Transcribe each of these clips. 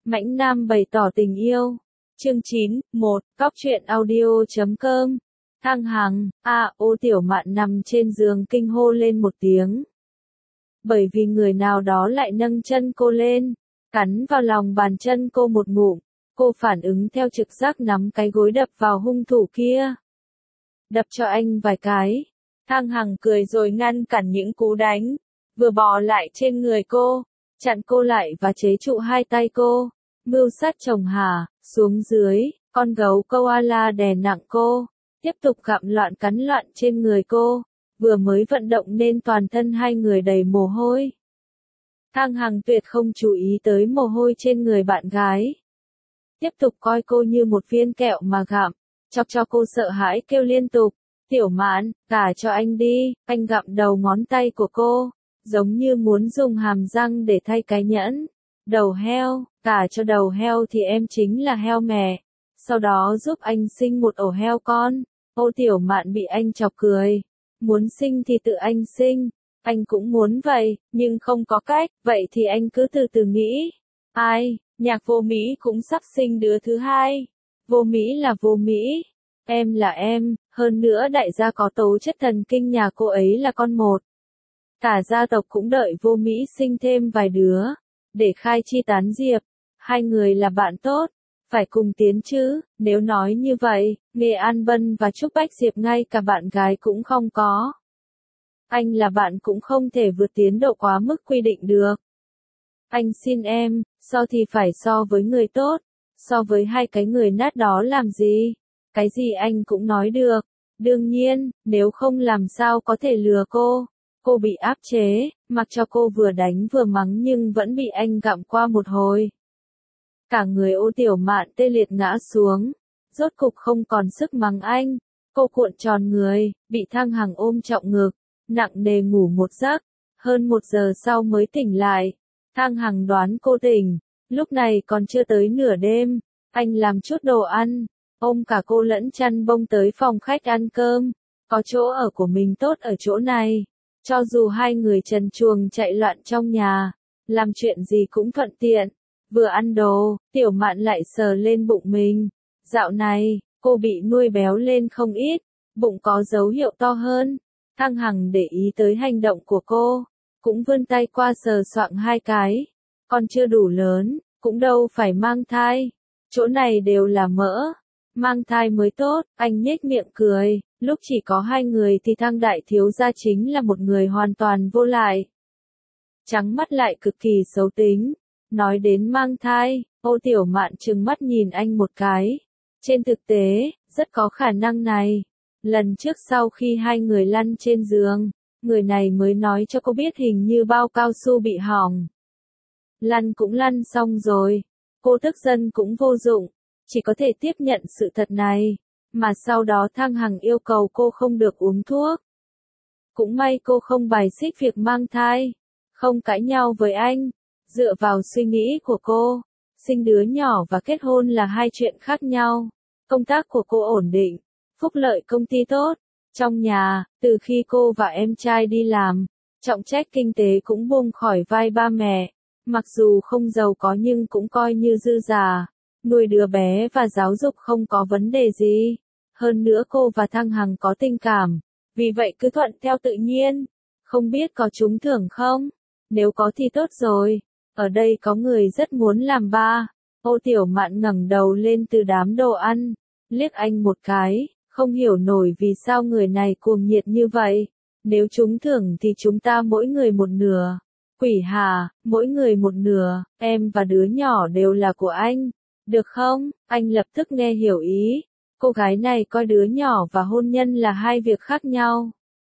Mãnh Nam bày tỏ tình yêu. Chương 9, 1, Cóc truyện audio.com. Thăng Hằng, Ô Tiểu Mạn nằm trên giường kinh hô lên một tiếng. Bởi vì người nào đó lại nâng chân cô lên, cắn vào lòng bàn chân cô một ngụm, cô phản ứng theo trực giác nắm cái gối đập vào hung thủ kia. Đập cho anh vài cái. Thăng Hằng cười rồi ngăn cản những cú đánh, vừa bò lại trên người cô, chặn cô lại và chế trụ hai tay cô. Mưu sát chồng hả? Xuống dưới, con gấu koala đè nặng cô, tiếp tục gặm loạn cắn loạn trên người cô, vừa mới vận động nên toàn thân hai người đầy mồ hôi. Thăng Hằng tuyệt không chú ý tới mồ hôi trên người bạn gái. Tiếp tục coi cô như một viên kẹo mà gặm, chọc cho cô sợ hãi kêu liên tục, Tiểu Mạn, gả cho anh đi. Anh gặm đầu ngón tay của cô, giống như muốn dùng hàm răng để thay cái nhẫn. Đầu heo, gả cho đầu heo thì em chính là heo mẹ, sau đó giúp anh sinh một ổ heo con. Ô Tiểu Mạn bị anh chọc cười, muốn sinh thì tự anh sinh, anh cũng muốn vậy, nhưng không có cách, vậy thì anh cứ từ từ nghĩ. Ai, Nhạc Vô Mỹ cũng sắp sinh đứa thứ hai. Vô Mỹ là Vô Mỹ, em là em, hơn nữa đại gia có tố chất thần kinh nhà cô ấy là con một. Cả gia tộc cũng đợi Vô Mỹ sinh thêm vài đứa, để khai chi tán diệp. Hai người là bạn tốt, phải cùng tiến chứ. Nếu nói như vậy, Nghệ An Bân và Trúc Bách Diệp ngay cả bạn gái cũng không có. Anh là bạn cũng không thể vượt tiến độ quá mức quy định được. Anh xin em, so thì phải so với người tốt, so với hai cái người nát đó làm gì? Cái gì anh cũng nói được. Đương nhiên, nếu không làm sao có thể lừa cô. Cô bị áp chế, mặc cho cô vừa đánh vừa mắng nhưng vẫn bị anh gặm qua một hồi. Cả người Ô Tiểu Mạn tê liệt ngã xuống, rốt cục không còn sức mắng anh. Cô cuộn tròn người, bị Thăng Hằng ôm trọng ngực, nặng nề ngủ một giấc. Hơn 1 giờ sau mới tỉnh lại. Thăng Hằng đoán cô tỉnh, lúc này còn chưa tới nửa đêm. Anh làm chút đồ ăn, ôm cả cô lẫn chăn bông tới phòng khách ăn cơm. Có chỗ ở của mình tốt ở chỗ này. Cho dù hai người trần truồng chạy loạn trong nhà, làm chuyện gì cũng thuận tiện. Vừa ăn đồ, Tiểu Mạn lại sờ lên bụng mình. Dạo này, cô bị nuôi béo lên không ít, bụng có dấu hiệu to hơn. Thăng Hằng để ý tới hành động của cô, cũng vươn tay qua sờ soạng hai cái. Còn chưa đủ lớn, cũng đâu phải mang thai. Chỗ này đều là mỡ, mang thai mới tốt. Anh nhếch miệng cười, lúc chỉ có hai người thì Thăng đại thiếu gia chính là một người hoàn toàn vô lại. Trắng mắt lại cực kỳ xấu tính. Nói đến mang thai, Ô Tiểu Mạn trừng mắt nhìn anh một cái. Trên thực tế, rất có khả năng này. Lần trước sau khi hai người lăn trên giường, người này mới nói cho cô biết hình như bao cao su bị hỏng. Lăn cũng lăn xong rồi, cô tức giận cũng vô dụng, chỉ có thể tiếp nhận sự thật này, mà sau đó Thăng Hằng yêu cầu cô không được uống thuốc. Cũng may cô không bài xích việc mang thai, không cãi nhau với anh. Dựa vào suy nghĩ của cô, sinh đứa nhỏ và kết hôn là hai chuyện khác nhau. Công tác của cô ổn định, phúc lợi công ty tốt. Trong nhà, từ khi cô và em trai đi làm, trọng trách kinh tế cũng buông khỏi vai ba mẹ. Mặc dù không giàu có nhưng cũng coi như dư giả. Nuôi đứa bé và giáo dục không có vấn đề gì. Hơn nữa cô và Thăng Hằng có tình cảm, vì vậy cứ thuận theo tự nhiên. Không biết có trúng thưởng không? Nếu có thì tốt rồi. Ở đây có người rất muốn làm ba. Ô Tiểu Mạn ngẩng đầu lên từ đám đồ ăn, liếc anh một cái, không hiểu nổi vì sao người này cuồng nhiệt như vậy. Nếu trúng thưởng thì chúng ta mỗi người một nửa. Quỷ hà, mỗi người một nửa, em và đứa nhỏ đều là của anh. Được không? Anh lập tức nghe hiểu ý. Cô gái này coi đứa nhỏ và hôn nhân là hai việc khác nhau.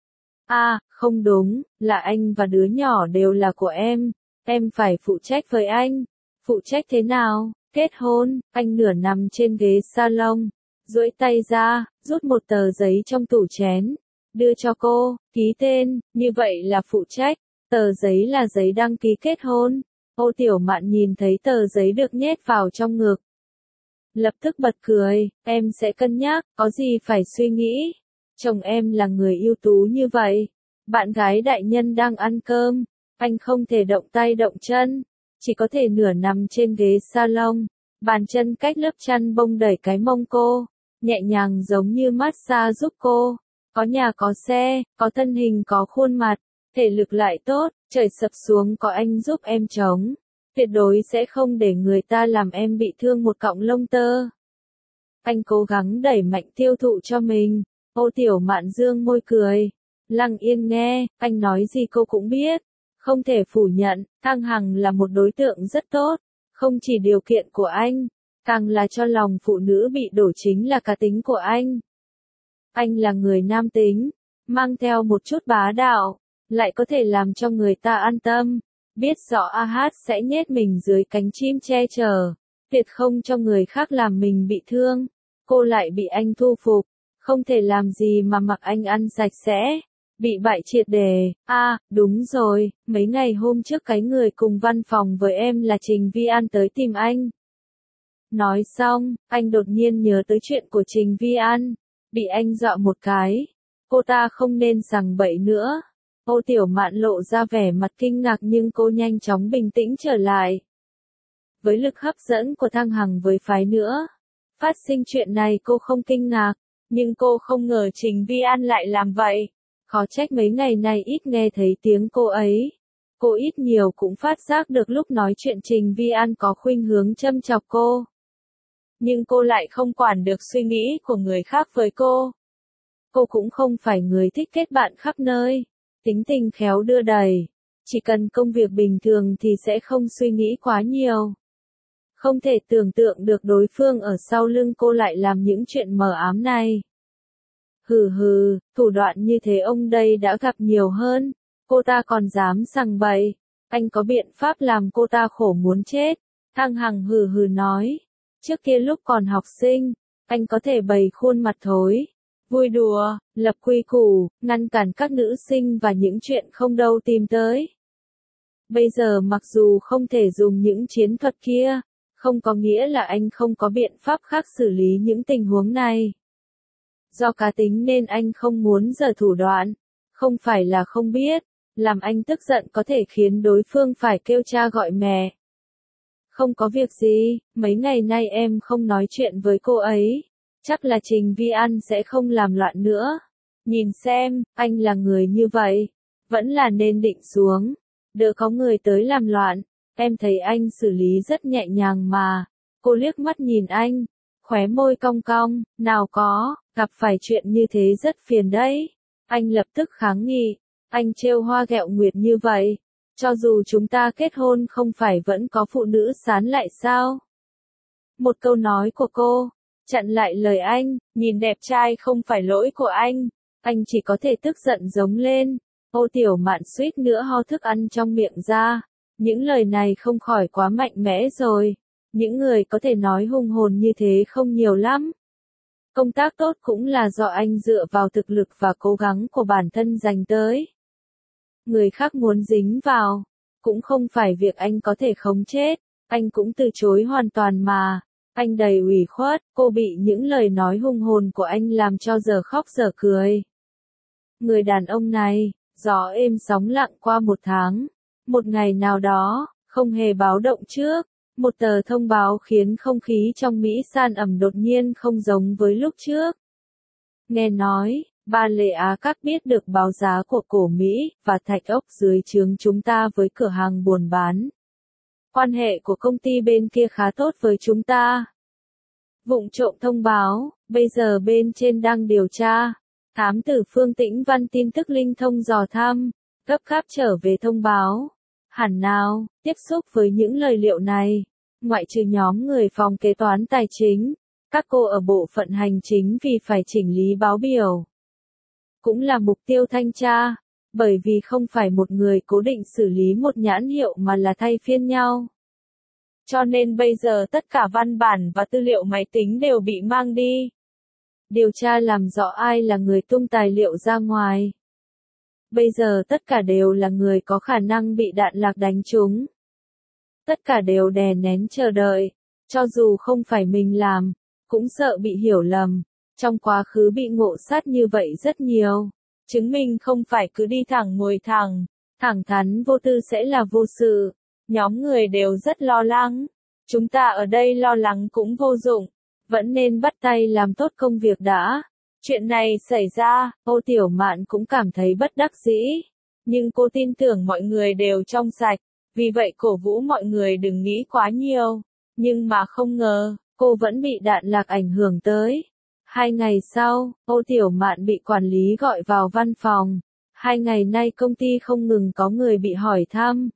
Không đúng, là anh và đứa nhỏ đều là của em. Em phải phụ trách với anh. Phụ trách thế nào? Kết hôn. Anh nửa nằm trên ghế salon, duỗi tay ra, rút một tờ giấy trong tủ chén, đưa cho cô, ký tên, như vậy là phụ trách. Tờ giấy là giấy đăng ký kết hôn. Ô Tiểu Mạn nhìn thấy tờ giấy được nhét vào trong ngực, lập tức bật cười, em sẽ cân nhắc, có gì phải suy nghĩ. Chồng em là người ưu tú như vậy. Bạn gái đại nhân đang ăn cơm, anh không thể động tay động chân. chỉ có thể nửa nằm trên ghế salon, bàn chân cách lớp chăn bông đẩy cái mông cô, nhẹ nhàng giống như massage giúp cô. Có nhà có xe, có thân hình có khuôn mặt, thể lực lại tốt, trời sập xuống có anh giúp em chống. Tuyệt đối sẽ không để người ta làm em bị thương một cọng lông tơ. Anh cố gắng đẩy mạnh tiêu thụ cho mình. Ô Tiểu Mạn dương môi cười. Lăng Yên nghe, anh nói gì cô cũng biết. Không thể phủ nhận, Thăng Hằng là một đối tượng rất tốt. Không chỉ điều kiện của anh, càng là cho lòng phụ nữ bị đổ chính là cá tính của anh. Anh là người nam tính, mang theo một chút bá đạo, lại có thể làm cho người ta an tâm. Biết rõ AH sẽ nhét mình dưới cánh chim che chở, tuyệt không cho người khác làm mình bị thương. Cô lại bị anh thu phục, không thể làm gì mà mặc anh ăn sạch sẽ, bị bại triệt đề. Đúng rồi, mấy ngày hôm trước cái người cùng văn phòng với em là Trình Vi An tới tìm anh. Nói xong, anh đột nhiên nhớ tới chuyện của Trình Vi An, bị anh dọa một cái. Cô ta không nên sằng bậy nữa. Ô Tiểu Mạn lộ ra vẻ mặt kinh ngạc nhưng cô nhanh chóng bình tĩnh trở lại. Với lực hấp dẫn của Thăng Hằng với phái nữa, phát sinh chuyện này cô không kinh ngạc, nhưng cô không ngờ Trình Vi An lại làm vậy. Khó trách mấy ngày nay ít nghe thấy tiếng cô ấy. Cô ít nhiều cũng phát giác được lúc nói chuyện Trình Vi An có khuynh hướng châm chọc cô. Nhưng cô lại không quản được suy nghĩ của người khác với cô. Cô cũng không phải người thích kết bạn khắp nơi, tính tình khéo đưa đẩy. Chỉ cần công việc bình thường thì sẽ không suy nghĩ quá nhiều. Không thể tưởng tượng được đối phương ở sau lưng cô lại làm những chuyện mờ ám này. Thủ đoạn như thế ông đây đã gặp nhiều hơn, cô ta còn dám sằng bậy. Anh có biện pháp làm cô ta khổ muốn chết. Thăng Hằng nói. Trước kia lúc còn học sinh, anh có thể bày khuôn mặt thối, vui đùa, lập quy củ, ngăn cản các nữ sinh và những chuyện không đâu tìm tới. Bây giờ mặc dù không thể dùng những chiến thuật kia, không có nghĩa là anh không có biện pháp khác xử lý những tình huống này. Do cá tính nên anh không muốn giở thủ đoạn, không phải là không biết, làm anh tức giận có thể khiến đối phương phải kêu cha gọi mẹ. Không có việc gì, mấy ngày nay em không nói chuyện với cô ấy, chắc là Trình Vi An sẽ không làm loạn nữa. Nhìn xem, anh là người như vậy, vẫn là nên định xuống, đỡ có người tới làm loạn. Em thấy anh xử lý rất nhẹ nhàng mà. Cô liếc mắt nhìn anh, khóe môi cong cong, nào có, gặp phải chuyện như thế rất phiền đấy. Anh lập tức kháng nghị, anh trêu hoa ghẹo nguyệt như vậy. Cho dù chúng ta kết hôn không phải vẫn có phụ nữ sán lại sao? Một câu nói của cô, chặn lại lời anh, nhìn đẹp trai không phải lỗi của anh chỉ có thể tức giận giống lên. Ô Tiểu Mạn suýt nữa ho thức ăn trong miệng ra. Những lời này không khỏi quá mạnh mẽ rồi. Những người có thể nói hùng hồn như thế không nhiều lắm. Công tác tốt cũng là do anh dựa vào thực lực và cố gắng của bản thân giành tới. Người khác muốn dính vào, cũng không phải việc anh có thể khống chết, anh cũng từ chối hoàn toàn mà. Anh đầy ủy khuất, cô bị những lời nói hùng hồn của anh làm cho giờ khóc giờ cười. Người đàn ông này, gió êm sóng lặng qua một tháng. Một ngày nào đó, không hề báo động trước, một tờ thông báo khiến không khí trong Mỹ San ẩm đột nhiên không giống với lúc trước. Nghe nói, ba Lê Á Các biết được báo giá của cổ Mỹ và thạch ốc dưới trướng chúng ta với cửa hàng buôn bán. Quan hệ của công ty bên kia khá tốt với chúng ta. Vụng trộm thông báo, bây giờ bên trên đang điều tra. Thám tử Phương Tĩnh Văn tin tức linh thông dò thăm, gấp gáp trở về thông báo. Hẳn nào, tiếp xúc với những lời liệu này, ngoại trừ nhóm người phòng kế toán tài chính, các cô ở bộ phận hành chính vì phải chỉnh lý báo biểu. Cũng là mục tiêu thanh tra, bởi vì không phải một người cố định xử lý một nhãn hiệu mà là thay phiên nhau. Cho nên bây giờ tất cả văn bản và tư liệu máy tính đều bị mang đi. Điều tra làm rõ ai là người tung tài liệu ra ngoài. Bây giờ tất cả đều là người có khả năng bị đạn lạc đánh trúng. Tất cả đều đè nén chờ đợi, cho dù không phải mình làm, cũng sợ bị hiểu lầm. Trong quá khứ bị ngộ sát như vậy rất nhiều, chứng minh không phải cứ đi thẳng ngồi thẳng, thẳng thắn vô tư sẽ là vô sự. Nhóm người đều rất lo lắng. Chúng ta ở đây lo lắng cũng vô dụng. Vẫn nên bắt tay làm tốt công việc đã. Chuyện này xảy ra, Ô Tiểu Mạn cũng cảm thấy bất đắc dĩ. Nhưng cô tin tưởng mọi người đều trong sạch. Vì vậy cổ vũ mọi người đừng nghĩ quá nhiều. Nhưng mà không ngờ, cô vẫn bị đạn lạc ảnh hưởng tới. 2 ngày sau, Ô Tiểu Mạn bị quản lý gọi vào văn phòng. 2 ngày nay công ty không ngừng có người bị hỏi thăm.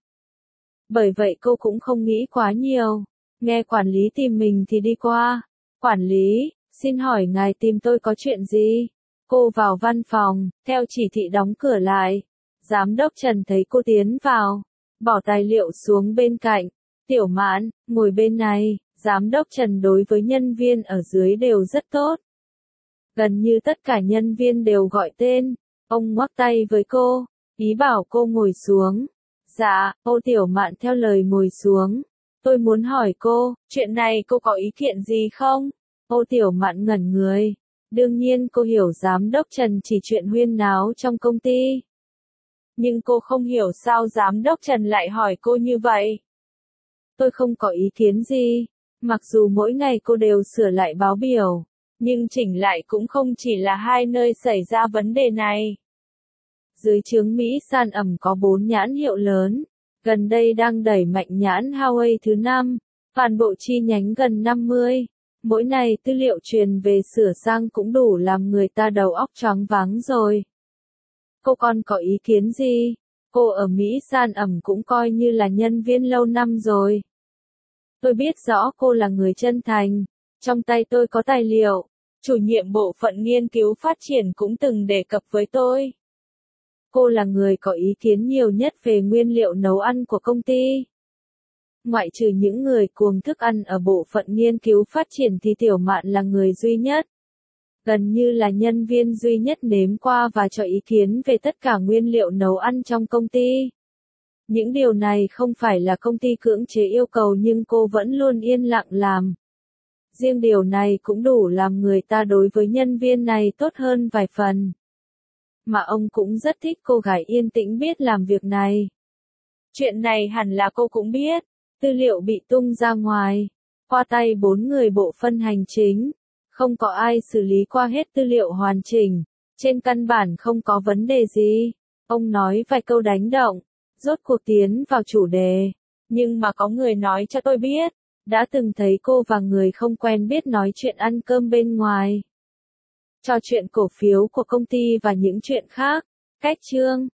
Bởi vậy cô cũng không nghĩ quá nhiều. Nghe quản lý tìm mình thì đi qua. Quản lý, xin hỏi ngài tìm tôi có chuyện gì? Cô vào văn phòng, theo chỉ thị đóng cửa lại. Giám đốc Trần thấy cô tiến vào, bỏ tài liệu xuống bên cạnh. Tiểu Mạn, ngồi bên này. Giám đốc Trần đối với nhân viên ở dưới đều rất tốt. Gần như tất cả nhân viên đều gọi tên. Ông ngoắc tay với cô, ý bảo cô ngồi xuống. Dạ, Ô Tiểu Mạn theo lời ngồi xuống. Tôi muốn hỏi cô, chuyện này cô có ý kiện gì không? Ô Tiểu Mạn ngẩn người. Đương nhiên cô hiểu giám đốc Trần chỉ chuyện huyên náo trong công ty. Nhưng cô không hiểu sao giám đốc Trần lại hỏi cô như vậy. Tôi không có ý kiến gì. Mặc dù mỗi ngày cô đều sửa lại báo biểu. Nhưng chỉnh lại cũng không chỉ là 2 nơi xảy ra vấn đề này. Dưới trướng Mỹ San ẩm có 4 nhãn hiệu lớn. Gần đây đang đẩy mạnh nhãn Huawei thứ 5. Toàn bộ chi nhánh gần 50. Mỗi ngày tư liệu truyền về sửa sang cũng đủ làm người ta đầu óc choáng váng rồi. Cô còn có ý kiến gì? Cô ở Mỹ San ẩm cũng coi như là nhân viên lâu năm rồi. Tôi biết rõ cô là người chân thành. Trong tay tôi có tài liệu. Chủ nhiệm bộ phận nghiên cứu phát triển cũng từng đề cập với tôi. Cô là người có ý kiến nhiều nhất về nguyên liệu nấu ăn của công ty. Ngoại trừ những người cuồng thức ăn ở bộ phận nghiên cứu phát triển thì Tiểu Mạn là người duy nhất. Gần như là nhân viên duy nhất nếm qua và cho ý kiến về tất cả nguyên liệu nấu ăn trong công ty. Những điều này không phải là công ty cưỡng chế yêu cầu nhưng cô vẫn luôn yên lặng làm. Riêng điều này cũng đủ làm người ta đối với nhân viên này tốt hơn vài phần. Mà ông cũng rất thích cô gái yên tĩnh biết làm việc này. Chuyện này hẳn là cô cũng biết. Tư liệu bị tung ra ngoài. Qua tay 4 người bộ phận hành chính. Không có ai xử lý qua hết tư liệu hoàn chỉnh. Trên căn bản không có vấn đề gì. Ông nói vài câu đánh động. Rốt cuộc tiến vào chủ đề. Nhưng mà có người nói cho tôi biết. Đã từng thấy cô và người không quen biết nói chuyện ăn cơm bên ngoài. Trò chuyện cổ phiếu của công ty và những chuyện khác. Cách chương